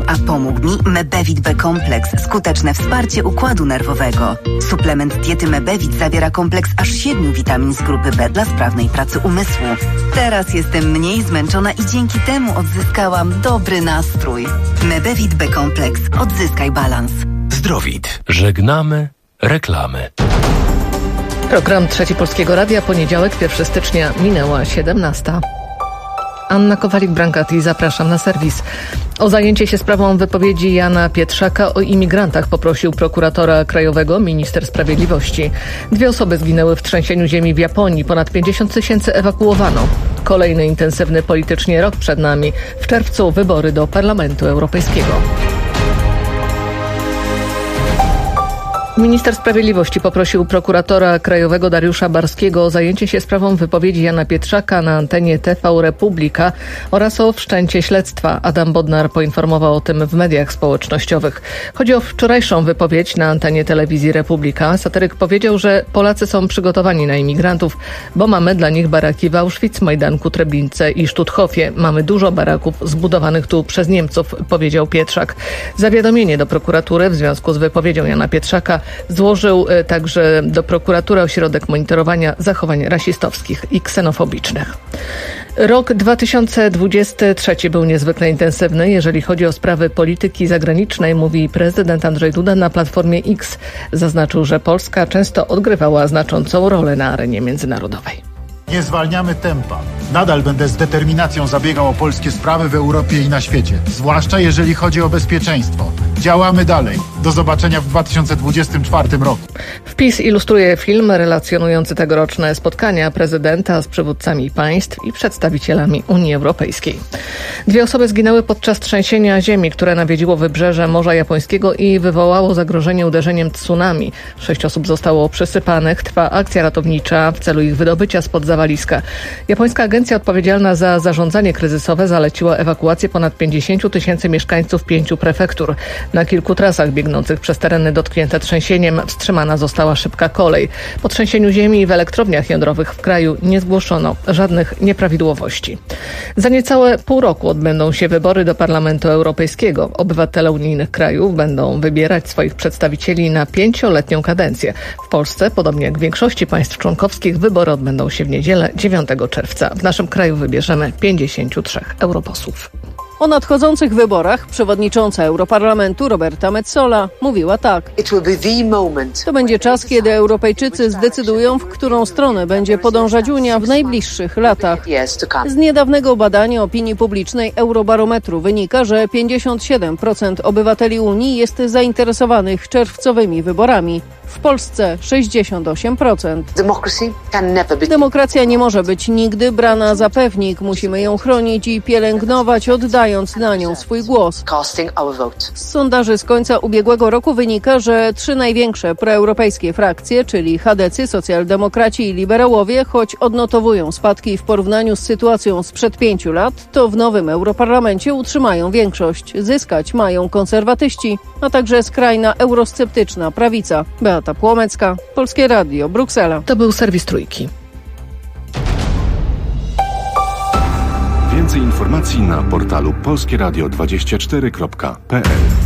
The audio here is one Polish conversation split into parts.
A pomógł mi Mebevit B Kompleks, skuteczne wsparcie układu nerwowego. Suplement diety Mebevit zawiera kompleks aż 7 witamin z grupy B dla sprawnej pracy umysłu. Teraz jestem mniej zmęczona i dzięki temu odzyskałam dobry nastrój. Mebevit B Kompleks. Odzyskaj balans. Zdrowit. Żegnamy reklamy. Program Trzeci Polskiego Radia, poniedziałek, 1 stycznia, minęła 17. Anna Kowalik-Brankati, zapraszam na serwis. O zajęcie się sprawą wypowiedzi Jana Pietrzaka o imigrantach poprosił prokuratora krajowego minister sprawiedliwości. 2 osoby zginęły w trzęsieniu ziemi w Japonii, ponad 50 000 ewakuowano. Kolejny intensywny politycznie rok przed nami. W czerwcu wybory do Parlamentu Europejskiego. Minister Sprawiedliwości poprosił prokuratora krajowego Dariusza Barskiego o zajęcie się sprawą wypowiedzi Jana Pietrzaka na antenie TV Republika oraz o wszczęcie śledztwa. Adam Bodnar poinformował o tym w mediach społecznościowych. Chodzi o wczorajszą wypowiedź na antenie telewizji Republika. Satyryk powiedział, że Polacy są przygotowani na imigrantów, bo mamy dla nich baraki w Auschwitz, Majdanku, Treblince i Sztuthofie. Mamy dużo baraków zbudowanych tu przez Niemców, powiedział Pietrzak. Zawiadomienie do prokuratury w związku z wypowiedzią Jana Pietrzaka złożył także do prokuratury Ośrodek Monitorowania Zachowań Rasistowskich i Ksenofobicznych. Rok 2023 był niezwykle intensywny, jeżeli chodzi o sprawy polityki zagranicznej, mówi prezydent Andrzej Duda na Platformie X. Zaznaczył, że Polska często odgrywała znaczącą rolę na arenie międzynarodowej. Nie zwalniamy tempa. Nadal będę z determinacją zabiegał o polskie sprawy w Europie i na świecie. Zwłaszcza jeżeli chodzi o bezpieczeństwo. Działamy dalej. Do zobaczenia w 2024 roku. Wpis ilustruje film relacjonujący tegoroczne spotkania prezydenta z przywódcami państw i przedstawicielami Unii Europejskiej. 2 osoby zginęły podczas trzęsienia ziemi, które nawiedziło wybrzeże Morza Japońskiego i wywołało zagrożenie uderzeniem tsunami. 6 osób zostało przysypanych. Trwa akcja ratownicza w celu ich wydobycia spod zawaliska. Japońska agencja odpowiedzialna za zarządzanie kryzysowe zaleciła ewakuację ponad 50 000 mieszkańców 5 prefektur. Na kilku trasach biegnących przez tereny dotknięte trzęsieniem wstrzymana została szybka kolej. Po trzęsieniu ziemi w elektrowniach jądrowych w kraju nie zgłoszono żadnych nieprawidłowości. Za niecałe pół roku odbędą się wybory do Parlamentu Europejskiego. Obywatele unijnych krajów będą wybierać swoich przedstawicieli na 5-letnią kadencję. W Polsce, podobnie jak w większości państw członkowskich, wybory odbędą się w niedzielę 9 czerwca. W naszym kraju wybierzemy 53 europosłów. O nadchodzących wyborach przewodnicząca Europarlamentu Roberta Metsola mówiła tak. To będzie czas, kiedy Europejczycy zdecydują, w którą stronę będzie podążać Unia w najbliższych latach. Z niedawnego badania opinii publicznej Eurobarometru wynika, że 57% obywateli Unii jest zainteresowanych czerwcowymi wyborami. W Polsce 68%. Demokracja nie może być nigdy brana za pewnik. Musimy ją chronić i pielęgnować, oddając na nią swój głos. Z sondaży z końca ubiegłego roku wynika, że 3 największe proeuropejskie frakcje, czyli chadecy, socjaldemokraci i liberałowie, choć odnotowują spadki w porównaniu z sytuacją sprzed 5 lat, to w nowym Europarlamencie utrzymają większość. Zyskać mają konserwatyści, a także skrajna eurosceptyczna prawica. Beata Płomecka, Polskie Radio, Bruksela. To był serwis Trójki. Więcej informacji na portalu polskieradio24.pl.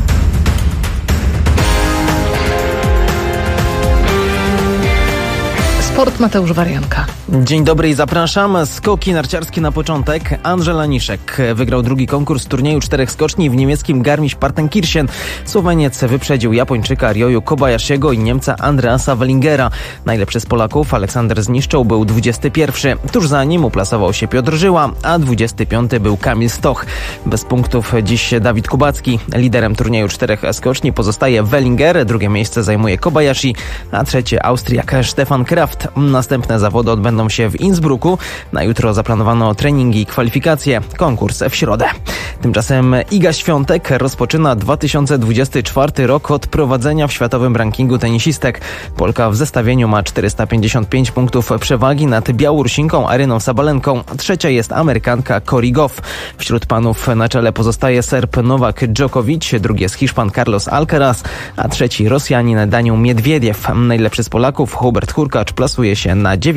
Sport, Mateusz Warianka. Dzień dobry i zapraszam. Skoki narciarskie na początek. Andrzej Laniszek wygrał drugi konkurs turnieju 4 skoczni w niemieckim Garmisch-Partenkirchen. Słoweniec wyprzedził Japończyka Ryoyu Kobayashiego i Niemca Andreasa Wellingera. Najlepszy z Polaków Aleksander Zniszczoł był 21. Tuż za nim uplasował się Piotr Żyła, a 25 był Kamil Stoch. Bez punktów dziś Dawid Kubacki. Liderem turnieju 4 skoczni pozostaje Wellinger, drugie miejsce zajmuje Kobayashi, a trzecie Austriak Stefan Kraft. Następne zawody odbędą się w Innsbrucku. Na jutro zaplanowano treningi i kwalifikacje. Konkurs w środę. Tymczasem Iga Świątek rozpoczyna 2024 rok od prowadzenia w światowym rankingu tenisistek. Polka w zestawieniu ma 455 punktów przewagi nad Białorusinką Aryną Sabalenką. Trzecia jest Amerykanka Cory Goff. Wśród panów na czele pozostaje Serb Nowak Djokovic, drugi jest Hiszpan Carlos Alcaraz, a trzeci Rosjanin Daniil Miedwiediew. Najlepszy z Polaków Hubert Hurkacz plasuje się na 9. pozycji.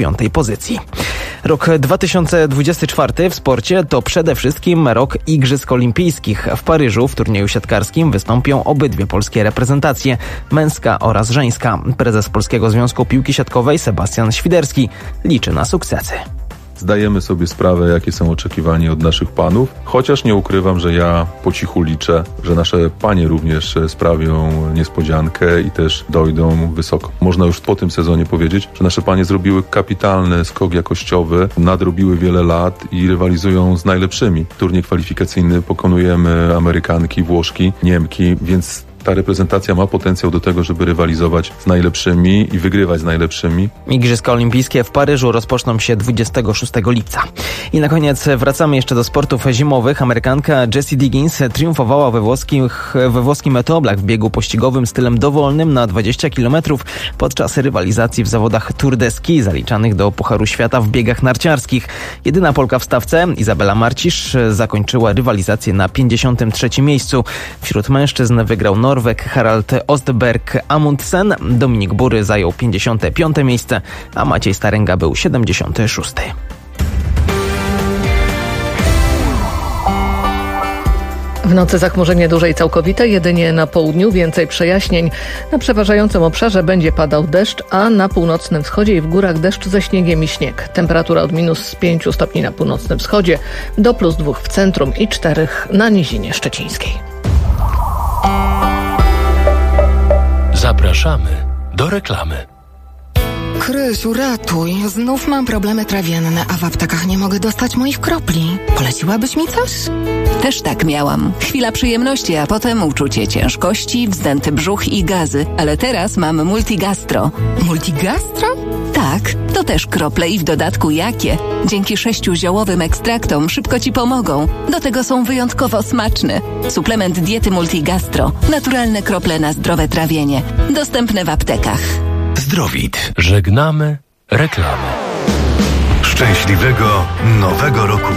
pozycji. Rok 2024 w sporcie to przede wszystkim rok Igrzysk Olimpijskich. W Paryżu w turnieju siatkarskim wystąpią obydwie polskie reprezentacje, męska oraz żeńska. Prezes Polskiego Związku Piłki Siatkowej Sebastian Świderski liczy na sukcesy. Zdajemy sobie sprawę, jakie są oczekiwania od naszych panów, chociaż nie ukrywam, że ja po cichu liczę, że nasze panie również sprawią niespodziankę i też dojdą wysoko. Można już po tym sezonie powiedzieć, że nasze panie zrobiły kapitalny skok jakościowy, nadrobiły wiele lat i rywalizują z najlepszymi. Turniej kwalifikacyjny pokonujemy Amerykanki, Włoszki, Niemki, więc ta reprezentacja ma potencjał do tego, żeby rywalizować z najlepszymi i wygrywać z najlepszymi. Igrzyska Olimpijskie w Paryżu rozpoczną się 26 lipca. I na koniec wracamy jeszcze do sportów zimowych. Amerykanka Jessie Diggins triumfowała we włoskim Meteoblach w biegu pościgowym stylem dowolnym na 20 km podczas rywalizacji w zawodach Tour de Ski zaliczanych do Pucharu Świata w biegach narciarskich. Jedyna Polka w stawce, Izabela Marcisz, zakończyła rywalizację na 53. miejscu. Wśród mężczyzn wygrał Norweg Harald Ostberg Amundsen, Dominik Bury zajął 55. miejsce, a Maciej Staręga był 76. W nocy zachmurzenie duże i całkowite, jedynie na południu więcej przejaśnień. Na przeważającym obszarze będzie padał deszcz, a na północnym wschodzie i w górach deszcz ze śniegiem i śnieg. Temperatura od -5 stopni na północnym wschodzie do +2 w centrum i 4 na nizinie szczecińskiej. Zapraszamy do reklamy. Krysiu, ratuj. Znów mam problemy trawienne, a w aptekach nie mogę dostać moich kropli. Poleciłabyś mi coś? Też tak miałam. Chwila przyjemności, a potem uczucie ciężkości, wzdęty brzuch i gazy. Ale teraz mam Multigastro. Multigastro? Tak, to też krople i w dodatku jakie. Dzięki 6 ziołowym ekstraktom szybko Ci pomogą. Do tego są wyjątkowo smaczne. Suplement diety Multigastro. Naturalne krople na zdrowe trawienie. Dostępne w aptekach. Zdrowit. Żegnamy reklamy. Szczęśliwego Nowego Roku.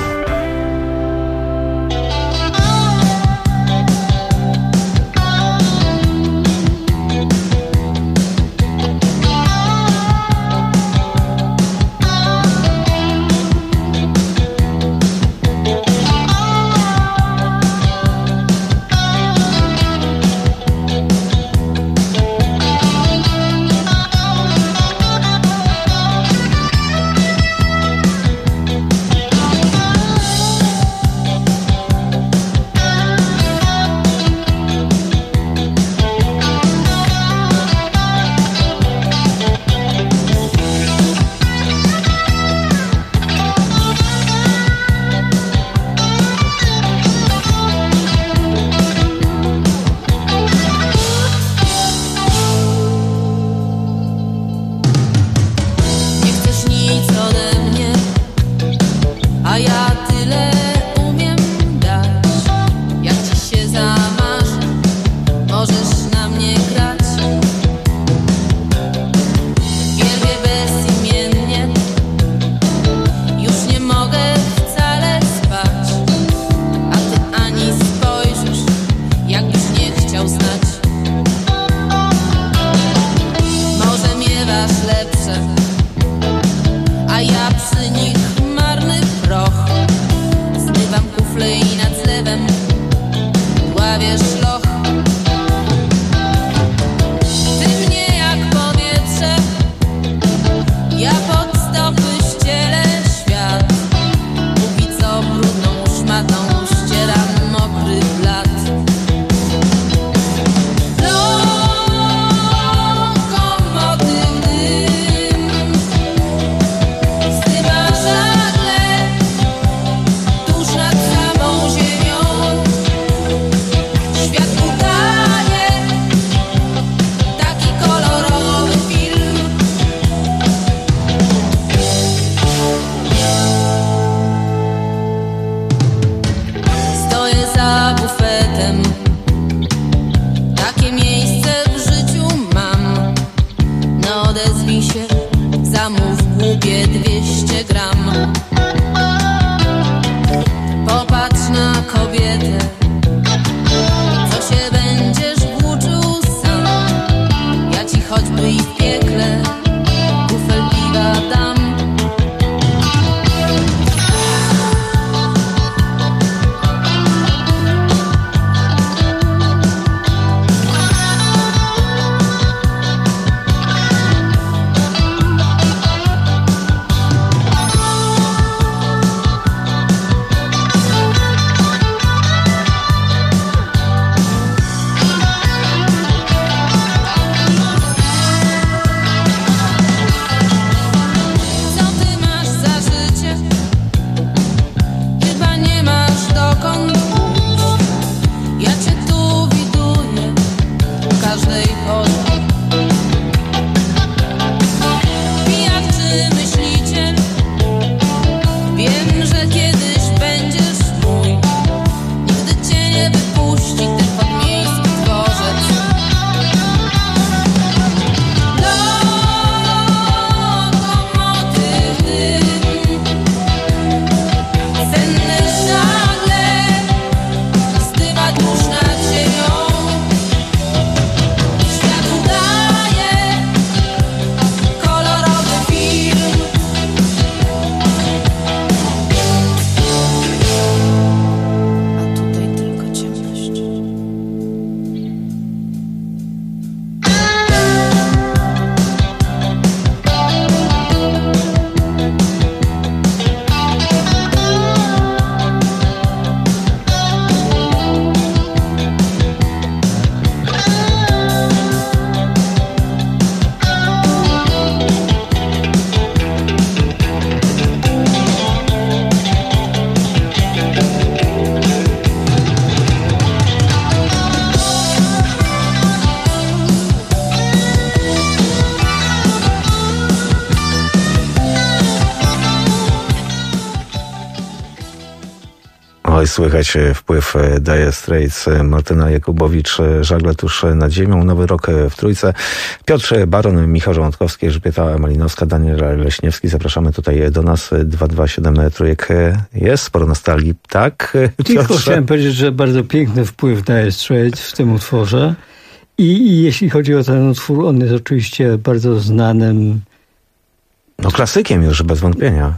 Oj, słychać wpływ Dire Straits, Martyna Jakubowicz, Żagle tuż nad ziemią, Nowy Rok w Trójce. Piotr Baron, Michał Żołądkowski, Elżbieta Malinowska, Daniel Leśniewski. Zapraszamy tutaj do nas. 227 Trójek jest, sporo nostalgii, tak? Tylko chciałem powiedzieć, że bardzo piękny wpływ Dire Straits w tym utworze. I jeśli chodzi o ten utwór, on jest oczywiście bardzo znanym... No klasykiem już, bez wątpienia.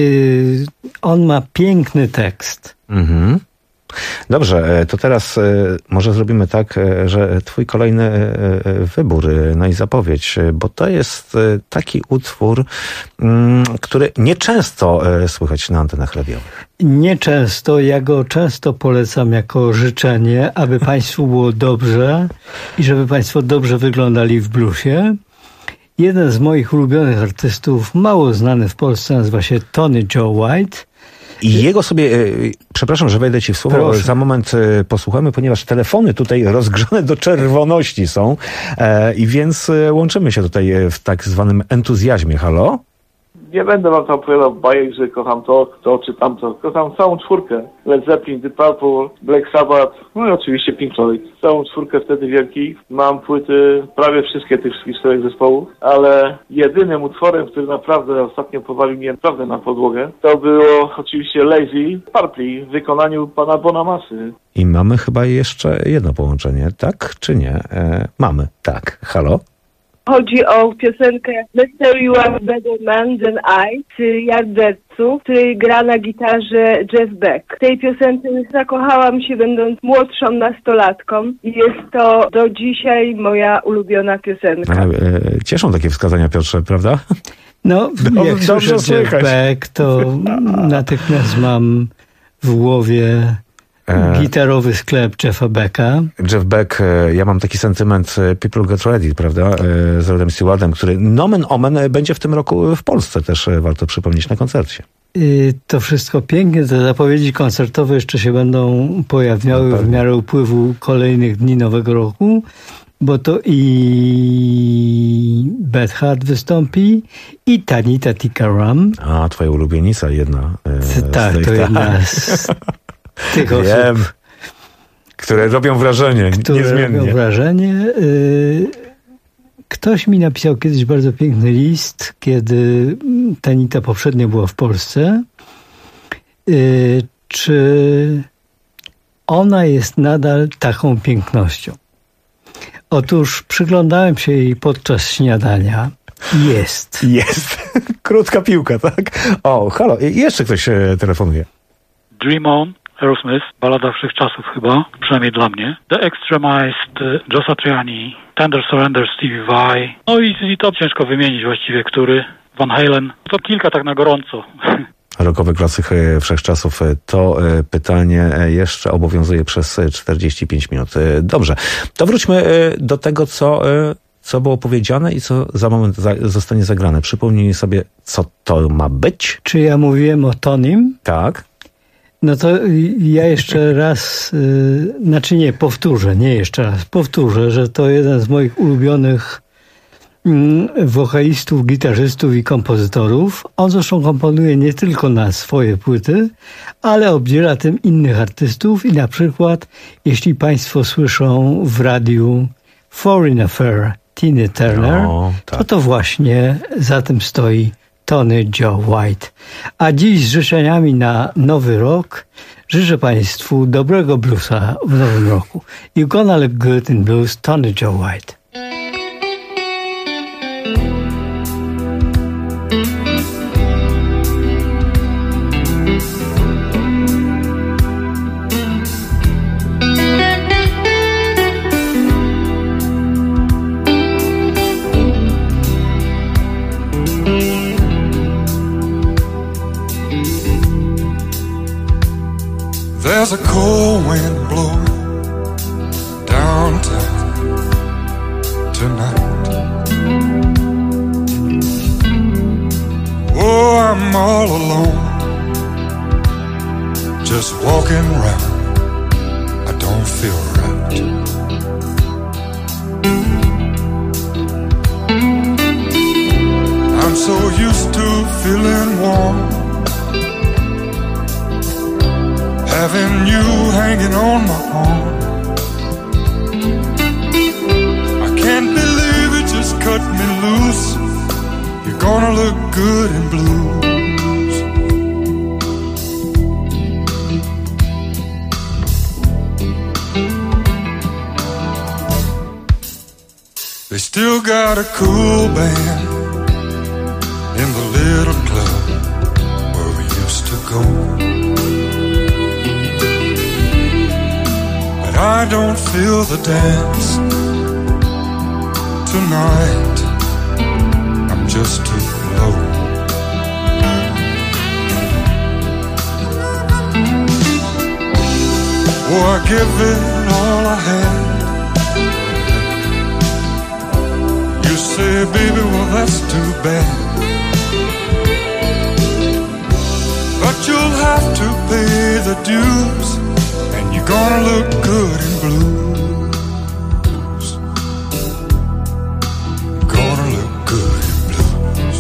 On ma piękny tekst. Mhm. Dobrze, to teraz może zrobimy tak, że twój kolejny wybór, no i zapowiedź, bo to jest taki utwór, który nieczęsto słychać na antenach radiowych. Nieczęsto, ja go często polecam jako życzenie, aby państwu było dobrze i żeby państwo dobrze wyglądali w bluesie. Jeden z moich ulubionych artystów, mało znany w Polsce, nazywa się Tony Joe White. I jego sobie, przepraszam, że wejdę ci w słowo, proszę. Za moment posłuchamy, ponieważ telefony tutaj rozgrzane do czerwoności są i więc łączymy się tutaj w tak zwanym entuzjazmie. Halo? Nie będę wam tam opowiadał bajek, że kocham to czy tamto. Kocham całą czwórkę. Led Zeppelin, The Purple, Black Sabbath, no i oczywiście Pink Floyd. Całą czwórkę wtedy wielkich. Mam płyty, prawie wszystkie tych wszystkich 4 zespołów, ale jedynym utworem, który naprawdę ostatnio powalił mnie naprawdę na podłogę, to było oczywiście Lazy Purple w wykonaniu pana Bonamassy. I mamy chyba jeszcze jedno połączenie, tak czy nie? Mamy, tak. Halo? Chodzi o piosenkę Mr. You Are Better Man Than I z Yardbirdsów, w której gra na gitarze Jeff Beck. W tej piosence zakochałam się będąc młodszą nastolatką i jest to do dzisiaj moja ulubiona piosenka. Cieszą takie wskazania, Piotrze, prawda? No, jak słyszę Jeff Beck, to natychmiast mam w głowie gitarowy sklep Jeffa Becka. Jeff Beck, ja mam taki sentyment People Get Ready, prawda, z Rodem Stewardem, który nomen omen będzie w tym roku w Polsce też, warto przypomnieć, na koncercie. To wszystko pięknie, te zapowiedzi koncertowe jeszcze się będą pojawiały w miarę upływu kolejnych dni Nowego Roku, bo to i Beth Hart wystąpi i Tanita Tikaram. A, twoja ulubienica jedna. Tak, to jedna z tych osób, które robią wrażenie, niezmiennie. Robią wrażenie. Ktoś mi napisał kiedyś bardzo piękny list, kiedy Tanita poprzednio była w Polsce. Czy ona jest nadal taką pięknością? Otóż przyglądałem się jej podczas śniadania. Jest. Krótka piłka, tak? O, halo, jeszcze ktoś telefonuje. Dream On, Aerosmith, balada wszechczasów chyba, przynajmniej dla mnie. The Extremized, Joe Satriani, Tender Surrender, Stevie Vai. No i to ciężko wymienić właściwie, który. Van Halen. To kilka tak na gorąco. Rokowy klasyk wszechczasów. To pytanie jeszcze obowiązuje przez 45 minut. Dobrze, to wróćmy do tego, co było powiedziane i co za moment zostanie zagrane. Przypomnij sobie, co to ma być. Czy ja mówiłem o Tonym? Tak. No to ja jeszcze raz, powtórzę, że to jeden z moich ulubionych wokalistów, gitarzystów i kompozytorów. On zresztą komponuje nie tylko na swoje płyty, ale obdziela tym innych artystów i na przykład, jeśli państwo słyszą w radiu Foreign Affair Tina Turner, to właśnie za tym stoi Tony Joe White. A dziś z życzeniami na Nowy Rok życzę państwu dobrego bluesa w Nowym Roku. You gonna look good in blues, Tony Joe White. There's a cold wind blowing downtown tonight. Oh, I'm all alone, just walking around. I don't feel right. I'm so used to feeling warm, having you hanging on my arm. I can't believe it just cut me loose. You're gonna look good in blues. They still got a cool band in the little club where we used to go. But I don't feel the dance tonight. I'm just too low. Oh, I give it all I had. You say, baby, well, that's too bad. But you'll have to pay the dues, and you're gonna look good in blues. You're gonna look good in blues.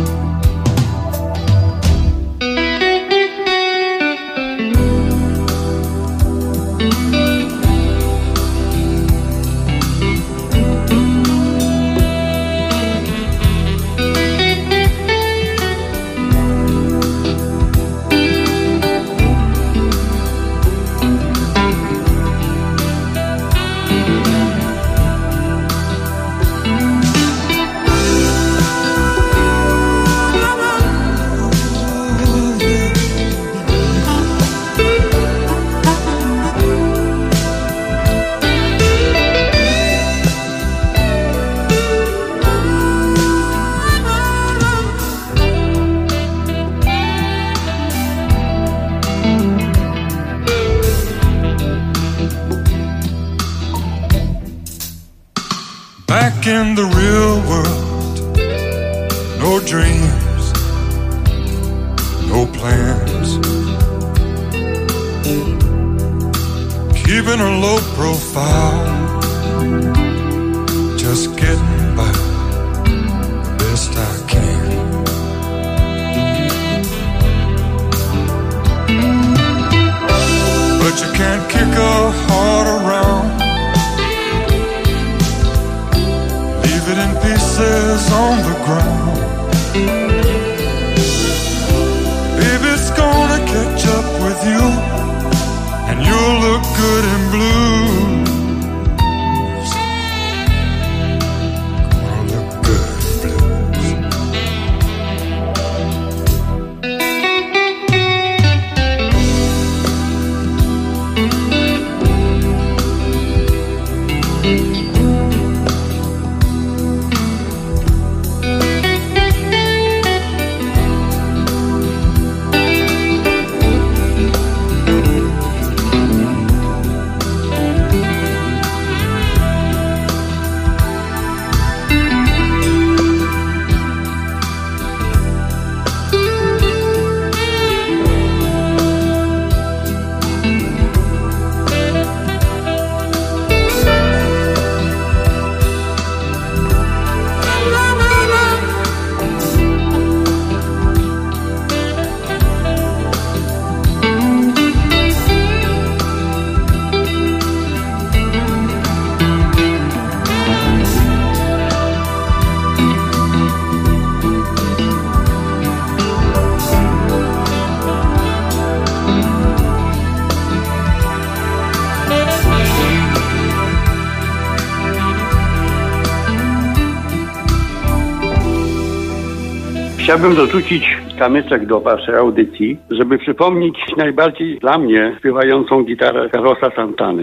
Back in the real world, no dreams, no plans, keeping a low profile, just getting by the best I can. But you can't kick a heart around, in pieces on the ground. Baby, it's gonna catch up with you, and you'll look good in blues. Gonna look good in blues. Chciałbym dorzucić kamyczek do waszej audycji, żeby przypomnieć najbardziej dla mnie śpiewającą gitarę Carlosa Santany.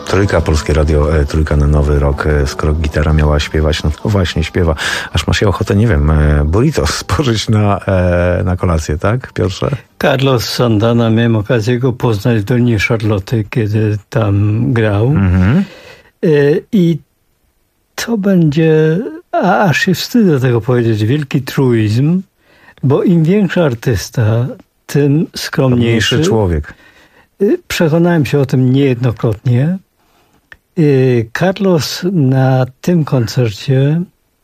Trójka, Polskie Radio, Trójka na Nowy Rok. Skoro gitara miała śpiewać, no to właśnie śpiewa. Aż ma się ochotę, nie wiem, burrito spożyć na kolację, tak, Piotrze? Carlos Santana, miałem okazję go poznać w Dolinie Charlotte, kiedy tam grał. I to będzie, aż się wstydzę tego powiedzieć, wielki truizm, bo im większy artysta, tym skromniejszy człowiek. Przekonałem się o tym niejednokrotnie. Carlos na tym koncercie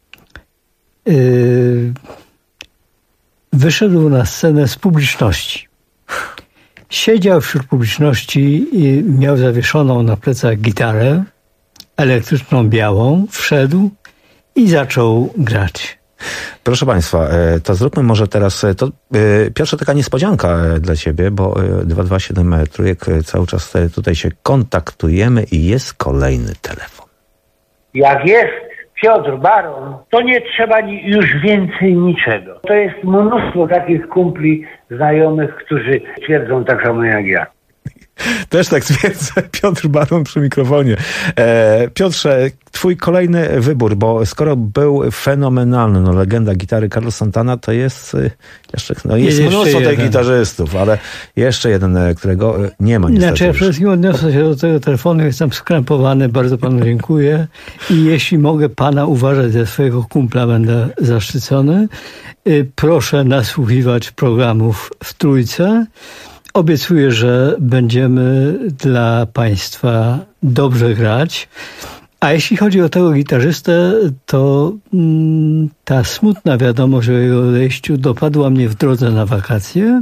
wyszedł na scenę z publiczności. Siedział wśród publiczności i miał zawieszoną na plecach gitarę elektryczną białą, wszedł i zaczął grać. Proszę Państwa, to zróbmy może teraz, to Piotrze, taka niespodzianka dla Ciebie, bo 227 Trójek cały czas tutaj się kontaktujemy i jest kolejny telefon. Jak jest Piotr Baron, to nie trzeba już więcej niczego. To jest mnóstwo takich kumpli, znajomych, którzy twierdzą tak samo jak ja. Też tak twierdzę, Piotr Baron przy mikrofonie. Piotrze, twój kolejny wybór, bo skoro był fenomenalny, no legenda gitary Carlos Santana, to jest jeszcze, no jest mnóstwo tych gitarzystów, ale jeszcze jeden, którego nie ma niestety. Znaczy, ja przede wszystkim odniosę się do tego telefonu, jestem skrępowany, bardzo panu dziękuję i jeśli mogę pana uważać za swojego kumpla, będę zaszczycony. Proszę nasłuchiwać programów w Trójce. Obiecuję, że będziemy dla Państwa dobrze grać. A jeśli chodzi o tego gitarzystę, to ta smutna wiadomość o jego odejściu dopadła mnie w drodze na wakacje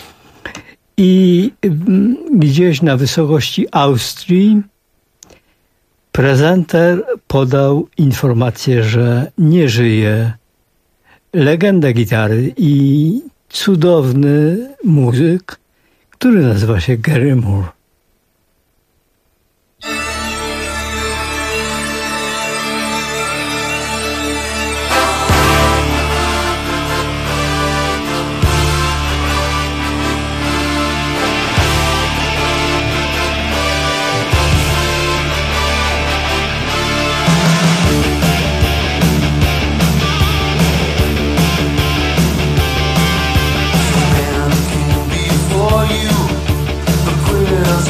i gdzieś na wysokości Austrii prezenter podał informację, że nie żyje. Legenda gitary i cudowny muzyk, który nazywa się Gary Moore. Before you, the quiz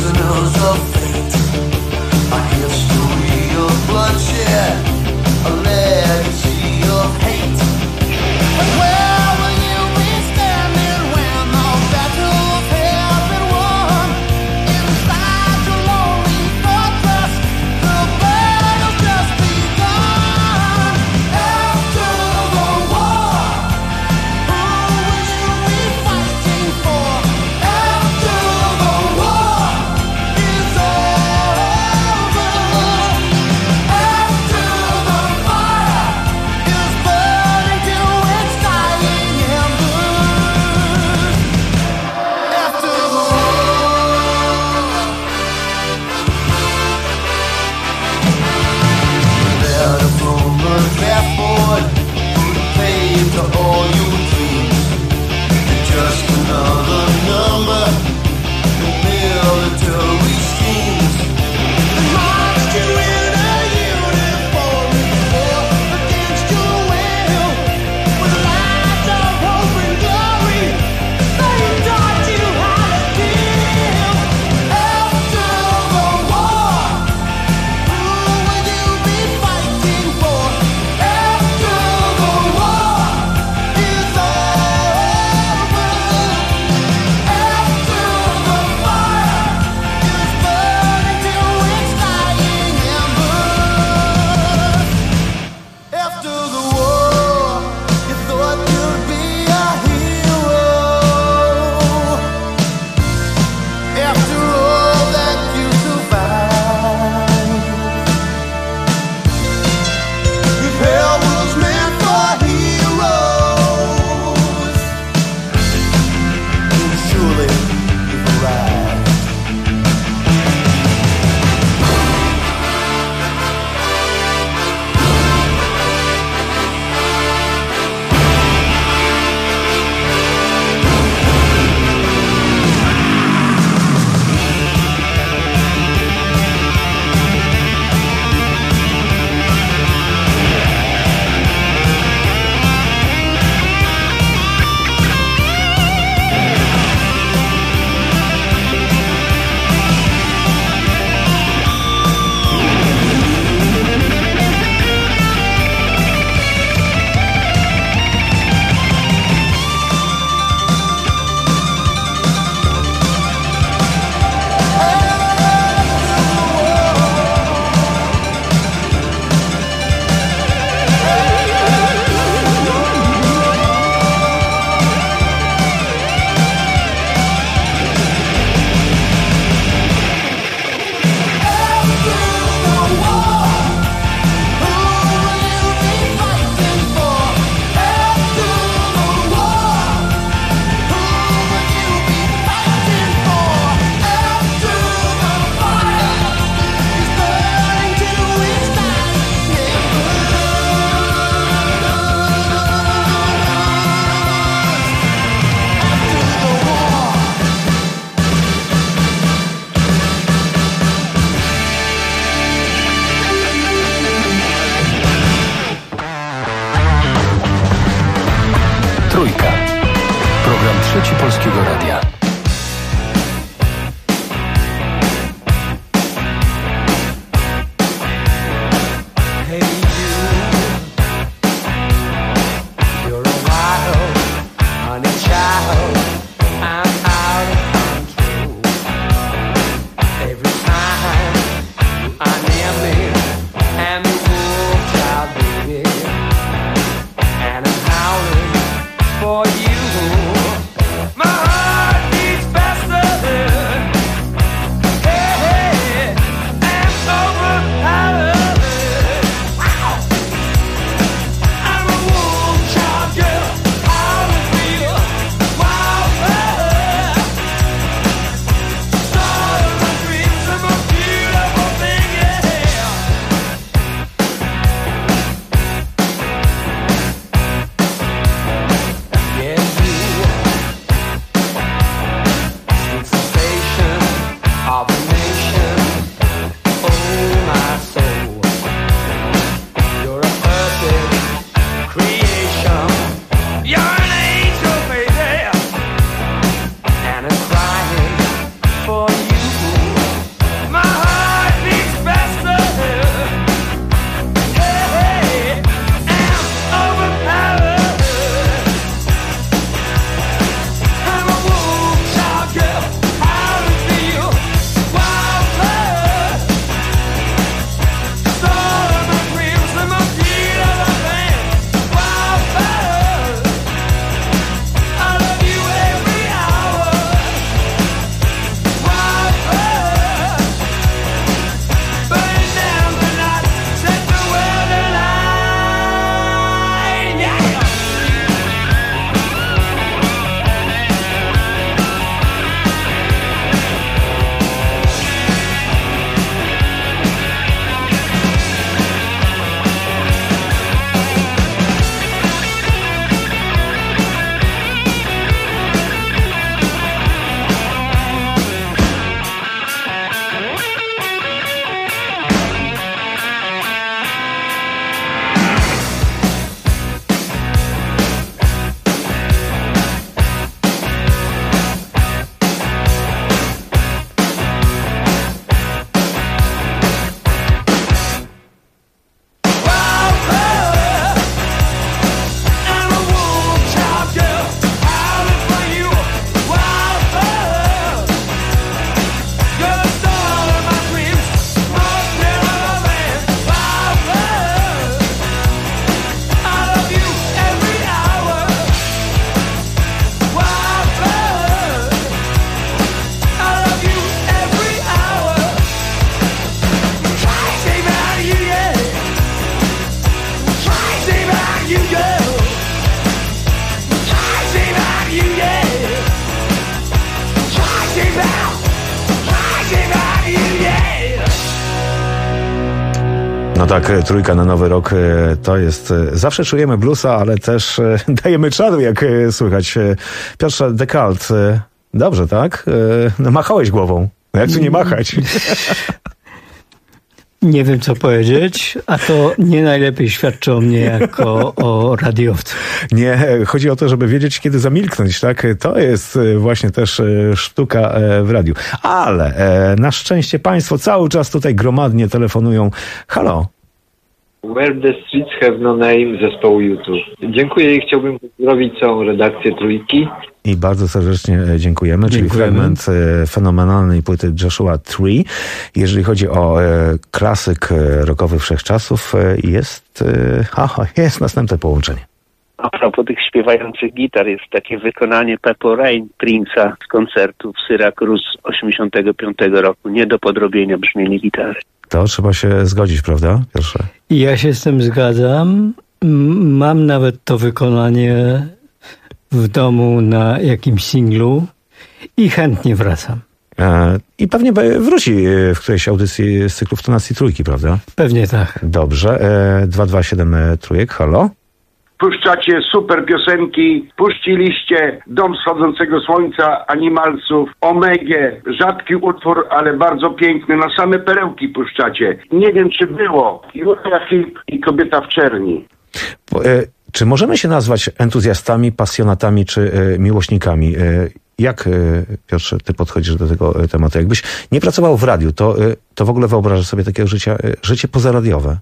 No tak, trójka na nowy rok to jest... Zawsze czujemy bluesa, ale też dajemy czadu, jak słychać. Piotrze, The Cult. Dobrze, tak? No machałeś głową. No jak tu nie machać? Nie wiem, co powiedzieć, a to nie najlepiej świadczy o mnie jako o radiowcu. Nie, chodzi o to, żeby wiedzieć, kiedy zamilknąć, tak? To jest właśnie też sztuka w radiu. Ale na szczęście państwo cały czas tutaj gromadnie telefonują. Halo? Where the Streets Have No Name zespołu YouTube. Dziękuję i chciałbym pozdrowić całą redakcję Trójki. I bardzo serdecznie dziękujemy. Czyli fragment fenomenalnej płyty Joshua Tree. Jeżeli chodzi o klasyk rockowy wszechczasów, jest następne połączenie. A propos tych śpiewających gitar, jest takie wykonanie Purple Rain Prince'a z koncertu w Syracuse 85 roku. Nie do podrobienia brzmienie gitary. To trzeba się zgodzić, prawda, Piotrze? Ja się z tym zgadzam. Mam nawet to wykonanie w domu na jakimś singlu i chętnie wracam. I pewnie wróci w którejś audycji z cyklu Tonacji Trójki, prawda? Pewnie tak. Dobrze. 227 Trójek, halo? Puszczacie super piosenki, puściliście Dom wschodzącego słońca, Animalsów, Omegę, rzadki utwór, ale bardzo piękny, na same perełki puszczacie. Nie wiem, czy było Julia Filip i Kobieta w czerni. Czy możemy się nazwać entuzjastami, pasjonatami czy miłośnikami? Jak, Piotrze, ty podchodzisz do tego tematu? Jakbyś nie pracował w radiu, to w ogóle wyobrażasz sobie takiego życie pozaradiowe?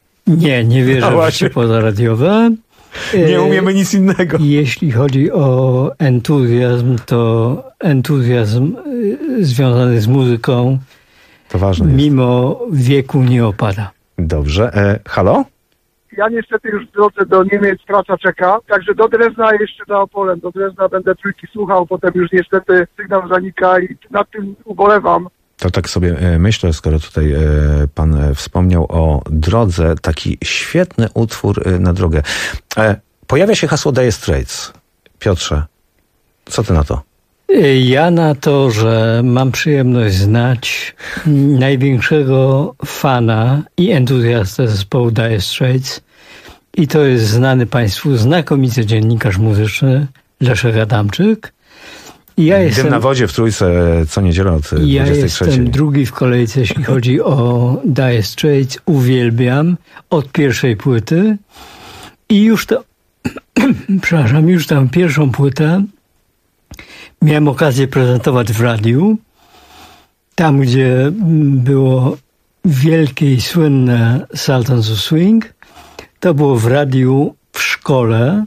Nie wierzę w życie pozaradiowe. Nie umiemy nic innego. Jeśli chodzi o entuzjazm, to entuzjazm związany z muzyką to ważne mimo wieku nie opada. Dobrze. Halo? Ja niestety już w drodze do Niemiec praca czeka, także do Drezna jeszcze za Opolem. Do Drezna będę Trójki słuchał, potem już niestety sygnał zanika i nad tym ubolewam. To tak sobie myślę, skoro tutaj pan wspomniał o drodze, taki świetny utwór na drogę. Pojawia się hasło Dire Straits. Piotrze, co ty na to? Ja na to, że mam przyjemność znać największego fana i entuzjastę zespołu Dire Straits i to jest znany państwu znakomity dziennikarz muzyczny Leszek Adamczyk. Dym na wodzie w Trójce co niedzielę od 23. Ja jestem drugi w kolejce, jeśli chodzi o Dire Straits. Uwielbiam od pierwszej płyty i już to już tam pierwszą płytę miałem okazję prezentować w radiu, tam gdzie było wielkie i słynne Sultans of Swing. To było w radiu w szkole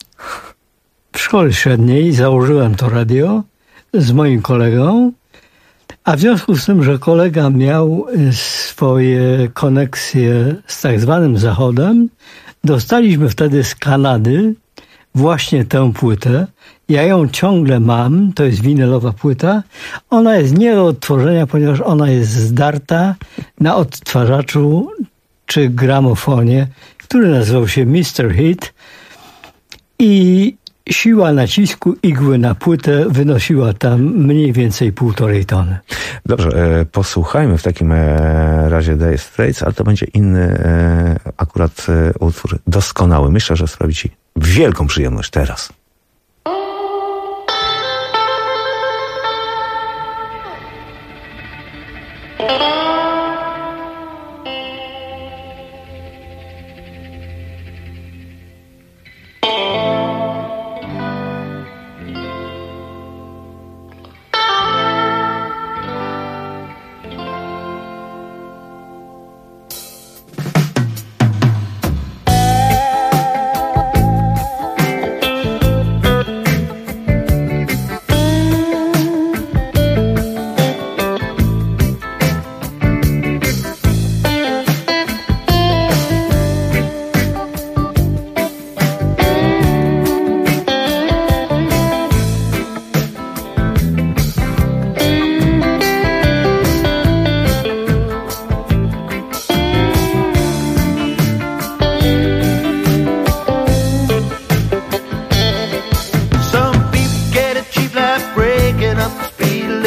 średniej. Założyłem to radio z moim kolegą, a w związku z tym, że kolega miał swoje koneksje z tak zwanym Zachodem, dostaliśmy wtedy z Kanady właśnie tę płytę. Ja ją ciągle mam, to jest winylowa płyta. Ona jest nie do odtworzenia, ponieważ ona jest zdarta na odtwarzaczu czy gramofonie, który nazywał się Mr. Hit i siła nacisku igły na płytę wynosiła tam mniej więcej 1,5 tony. Dobrze, posłuchajmy w takim razie Dire Straits, ale to będzie inny akurat utwór doskonały. Myślę, że sprawi ci wielką przyjemność teraz.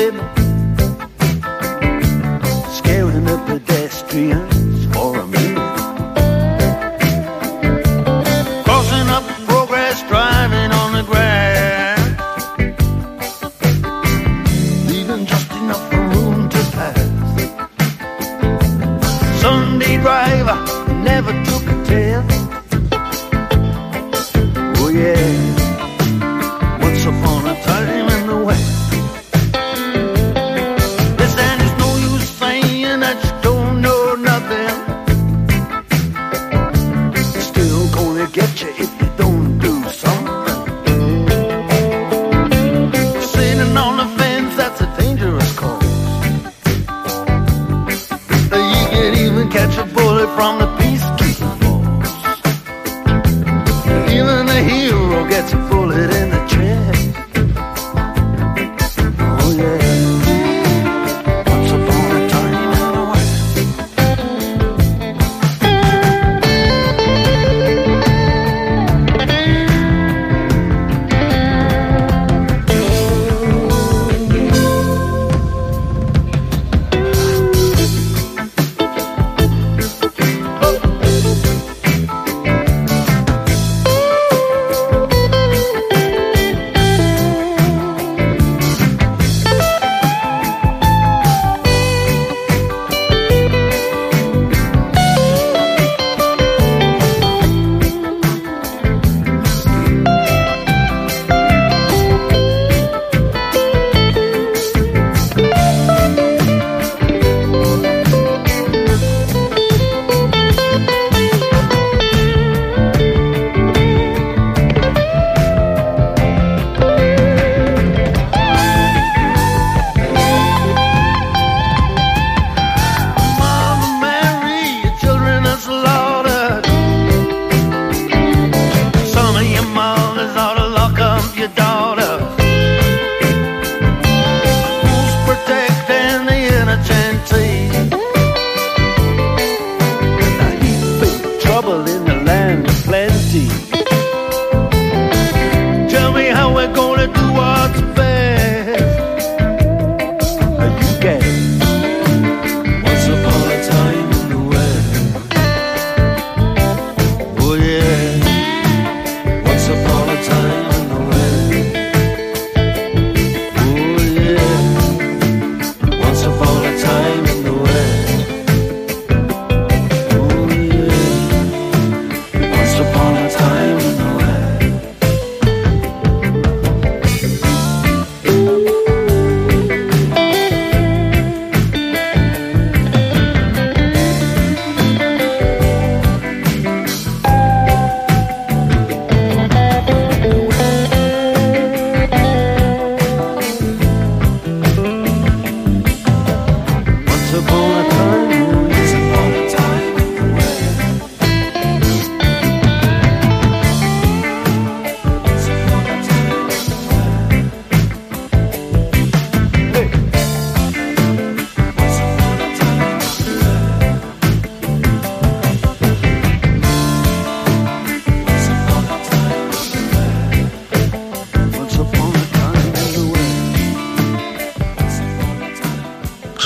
pedestrians for a minute.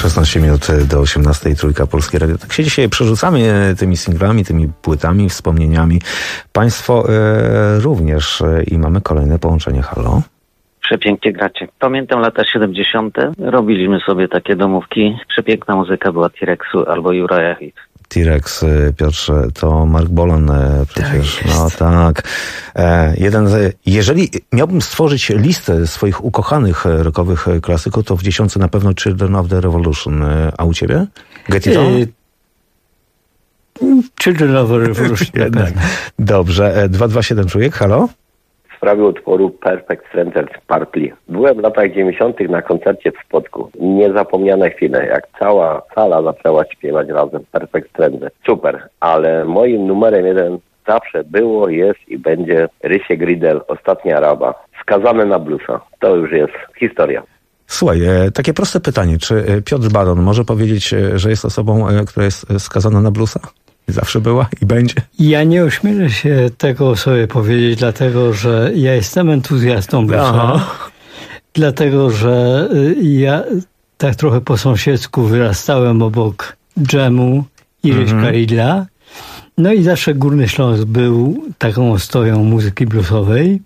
16 minut do 18, Trójka Polskie Radio. Tak się dzisiaj przerzucamy tymi singlami, tymi płytami, wspomnieniami. Państwo również i mamy kolejne połączenie. Halo? Przepięknie gracie. Pamiętam lata 70. Robiliśmy sobie takie domówki. Przepiękna muzyka była T-Rexu albo Uriah Heep. T-Rex, Piotrze, to Mark Bolan przecież. No tak. Jeżeli miałbym stworzyć listę swoich ukochanych rockowych klasyków, to w 10 na pewno Children of the Revolution. A u ciebie? Get It On? Children of the Revolution. Jednak. Dobrze. 227 człowiek, halo? W sprawie utworu Perfect Strangers Partly. Byłem w latach 90. na koncercie w Spodku. Niezapomniane chwile, jak cała sala zaczęła śpiewać razem Perfect Strangers. Super, ale moim numerem 1 zawsze było, jest i będzie Rysie Gridel, Ostatnia Araba. Skazany na bluesa. To już jest historia. Słuchaj, takie proste pytanie. Czy Piotr Baron może powiedzieć, że jest osobą, która jest skazana na bluesa? Zawsze była i będzie? Ja nie ośmielę się tego sobie powiedzieć, dlatego że ja jestem entuzjastą bluesa. Dlatego że ja tak trochę po sąsiedzku wyrastałem obok dżemu i Ryśka Ridla. No i zawsze Górny Śląsk był taką ostoją muzyki bluesowej.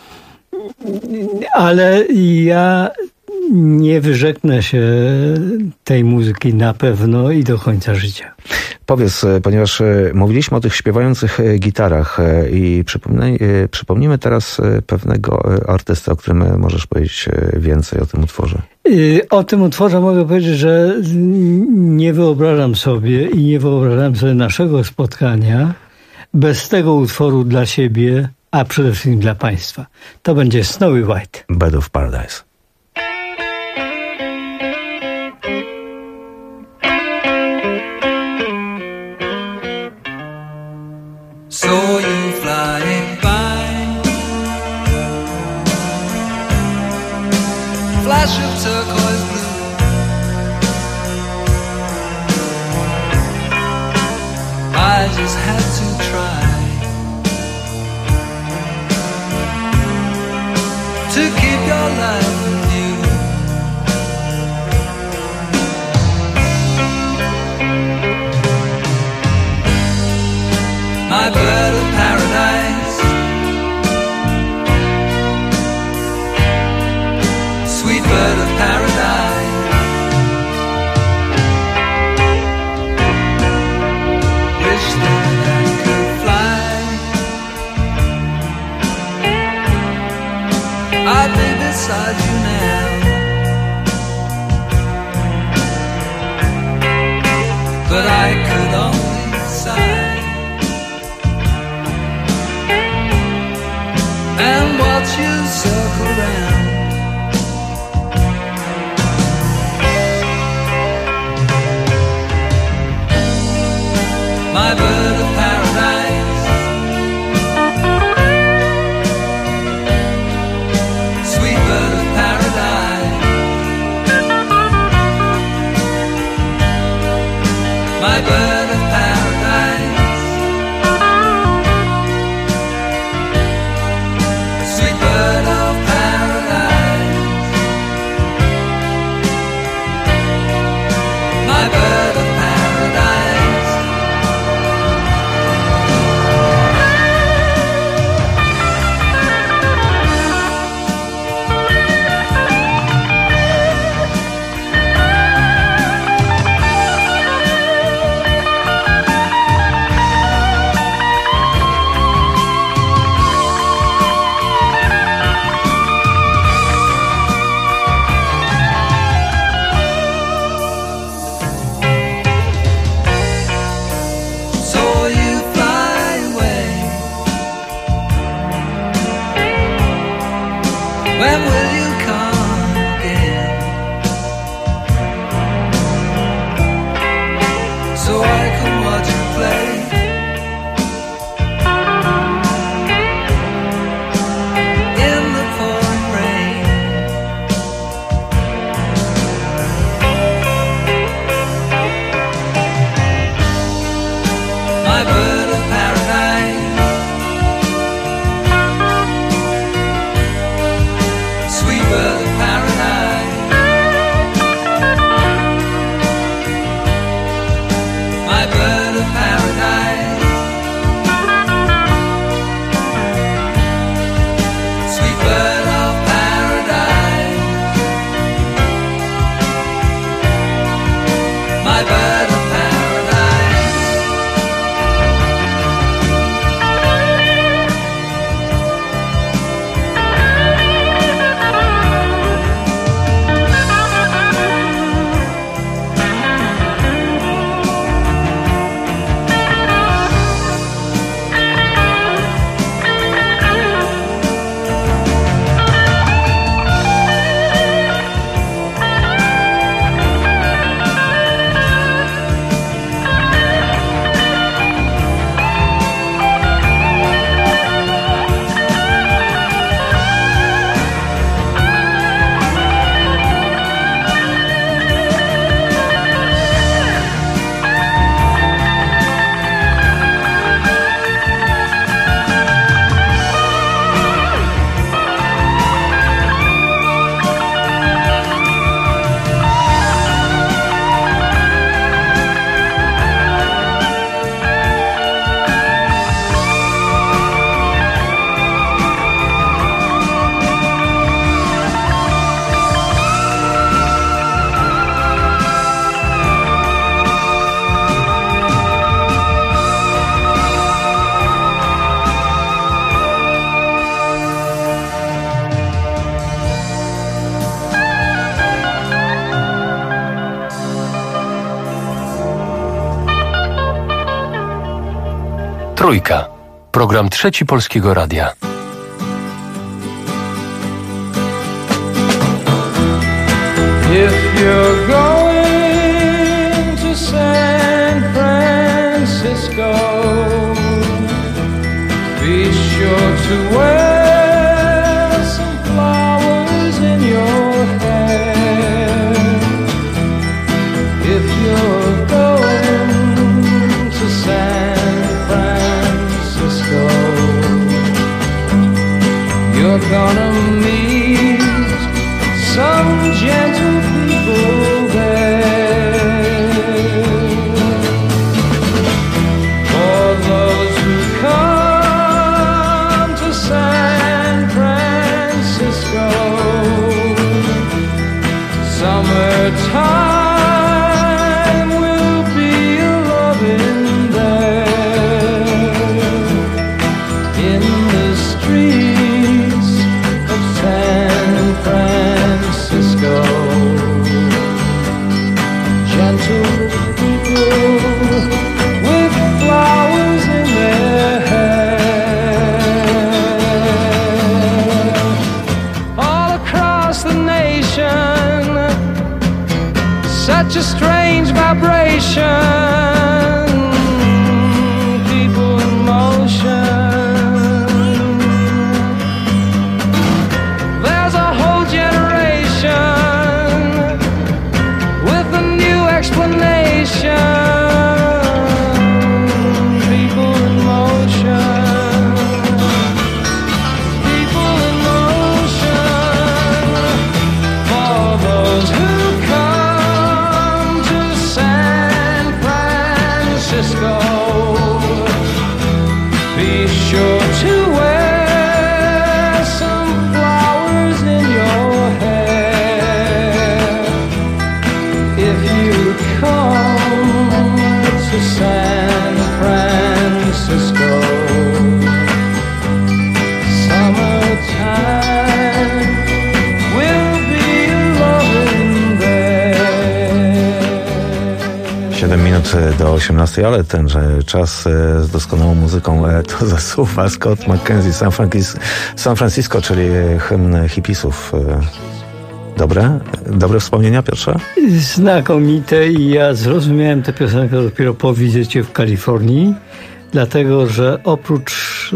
Ale ja nie wyrzeknę się tej muzyki na pewno i do końca życia. Powiedz, ponieważ mówiliśmy o tych śpiewających gitarach i przypomnimy teraz pewnego artysta, o którym możesz powiedzieć więcej o tym utworze. O tym utworze mogę powiedzieć, że nie wyobrażam sobie naszego spotkania bez tego utworu dla siebie, a przede wszystkim dla państwa. To będzie Snowy White. Bird of Paradise. Saw you flying by, flash of turquoise blue, I just had to try to keep your life new. My bird of paradise, sweet bird of paradise, wish that I could fly. I'd be beside you Trójka. Program Trzeci Polskiego Radia. If you're going to San Francisco, be sure to wear some flowers in your hair. If you're going to San Francisco, you're gonna meet some gentle people there. For those who come to San Francisco, summertime will be a-loving there. In the streets of San Francisco, gentle people with flowers in their hair. All across the nation, such a strange vibration. People in motion. There's a whole generation with a new explanation. People in motion. People in motion. For those who come to San Francisco, be sure to wear some flowers in your hair. If you come to San Francisco, summertime will be loving there. 7 minut do 18, ale tenże czas z doskonałą muzyką to zasuwa Scott McKenzie, San Francisco, czyli hymn hipisów. Dobre wspomnienia, Piotrze? Znakomite i ja zrozumiałem tę piosenkę dopiero po wizycie w Kalifornii, dlatego że oprócz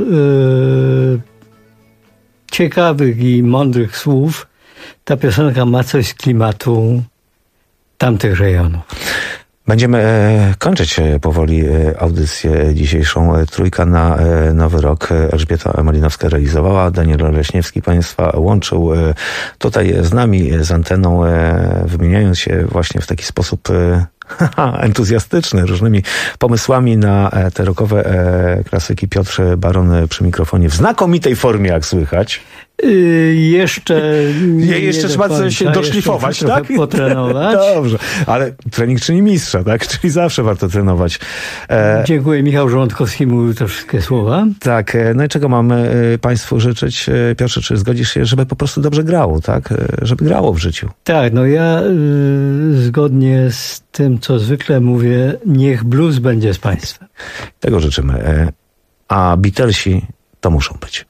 ciekawych i mądrych słów, ta piosenka ma coś z klimatu tamtych rejonów. Będziemy kończyć powoli audycję dzisiejszą. Trójka na Nowy Rok. Elżbieta Malinowska realizowała, Daniel Leśniewski Państwa łączył tutaj z nami, z anteną, wymieniając się właśnie w taki sposób entuzjastyczny, różnymi pomysłami na te rockowe klasyki. Piotr Baron przy mikrofonie w znakomitej formie, jak słychać. Jeszcze trzeba coś doszlifować, tak? Potrenować. Dobrze, ale trening czyni mistrza, tak? Czyli zawsze warto trenować. Dziękuję. Michał Żołądkowski mówił te wszystkie słowa. Tak, no i czego mamy Państwu życzyć? Piotrze, czy zgodzisz się, żeby po prostu dobrze grało, tak? Żeby grało w życiu. Tak, no ja zgodnie z tym, co zwykle mówię, niech blues będzie z Państwem. Tego życzymy. A Beatlesi to muszą być.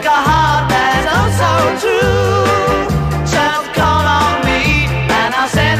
True, just call on me and I'll send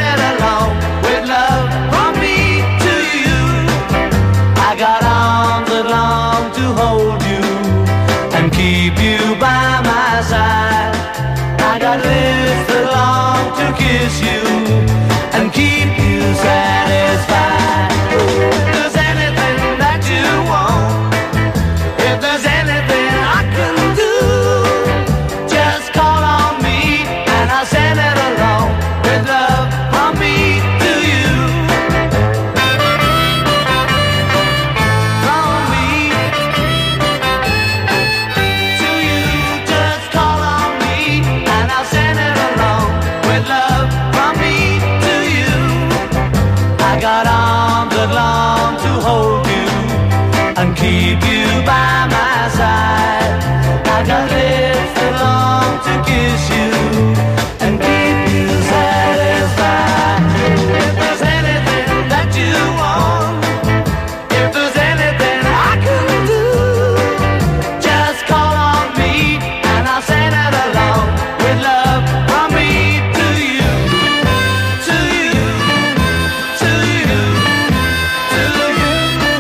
keep you by my side. I got lips that long to kiss you and keep you satisfied. If there's anything that you want, if there's anything I can do, just call on me and I'll send it along with love from me to you, to you, to you, to you.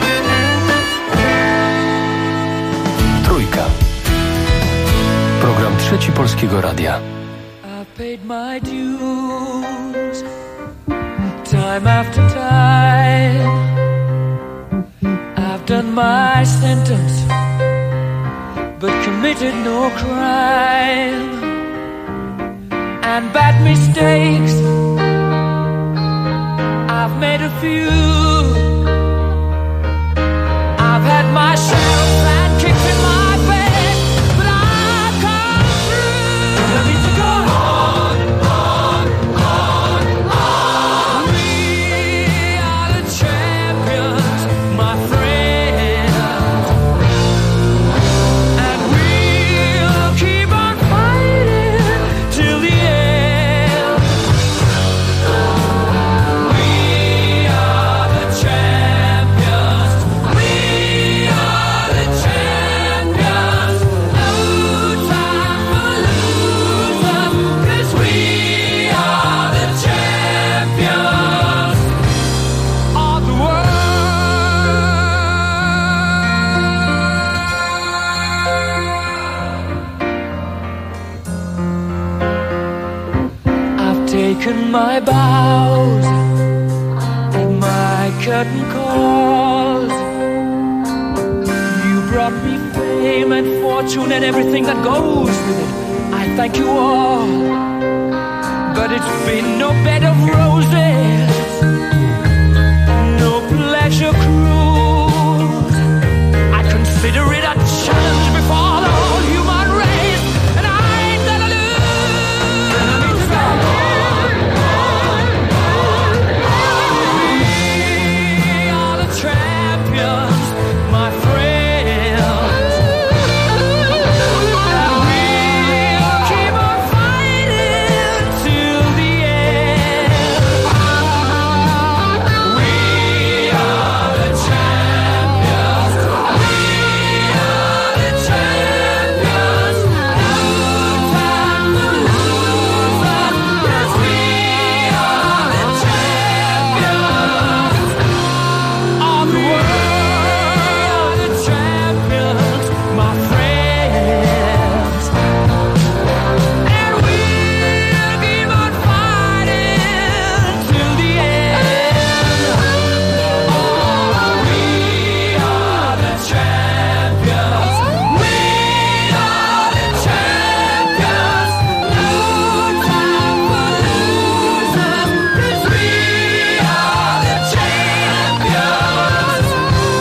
Trójka. Program Trzeci Polskiego Radia. I've paid my dues time after time. I've done my sentence but committed no crime. And bad mistakes I've made a few. I've had my share of bad kicks in my bed, but I've come through. Let me go on, on, on, on. We are the champions, my friends, and we'll keep on fighting till the end. We are the champions. We are the champions. No time for losers, 'cause we are the champions of the world. I've taken my bows and my curtain calls. You brought me fame and fortune and everything that goes with it. I thank you all, but it's been no bed of roses, no pleasure cruise. I consider it a challenge before the whole human race, and I ain't gonna lose. We are the champions, my friends, and we'll keep on fighting till the end. We are the champions. We are the champions. No time for losers, 'cause we are the champions of the world. The champions, my friends, and we'll keep on fighting till the end. Oh, we are the champions. We are the champions. No time for losers, 'cause we are the champions.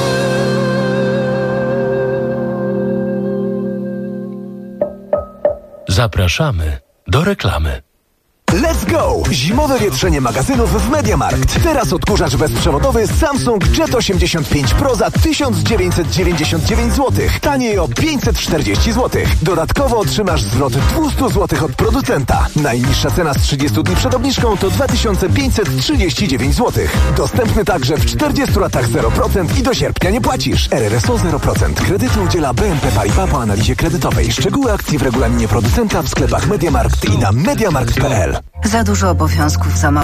Zapraszamy do reklamy. Let's go! Zimowe wietrzenie magazynów w MediaMarkt. Teraz odkurzacz bezprzewodowy Samsung Jet 85 Pro za 1999 zł. Taniej o 540 zł. Dodatkowo otrzymasz zwrot 200 zł od producenta. Najniższa cena z 30 dni przed obniżką to 2539 zł. Dostępny także w 40 latach 0% i do sierpnia nie płacisz. RRSO 0%. Kredytu udziela BNP Paribas po analizie kredytowej. Szczegóły akcji w regulaminie producenta w sklepach MediaMarkt i na mediamarkt.pl. Za dużo obowiązków, za mało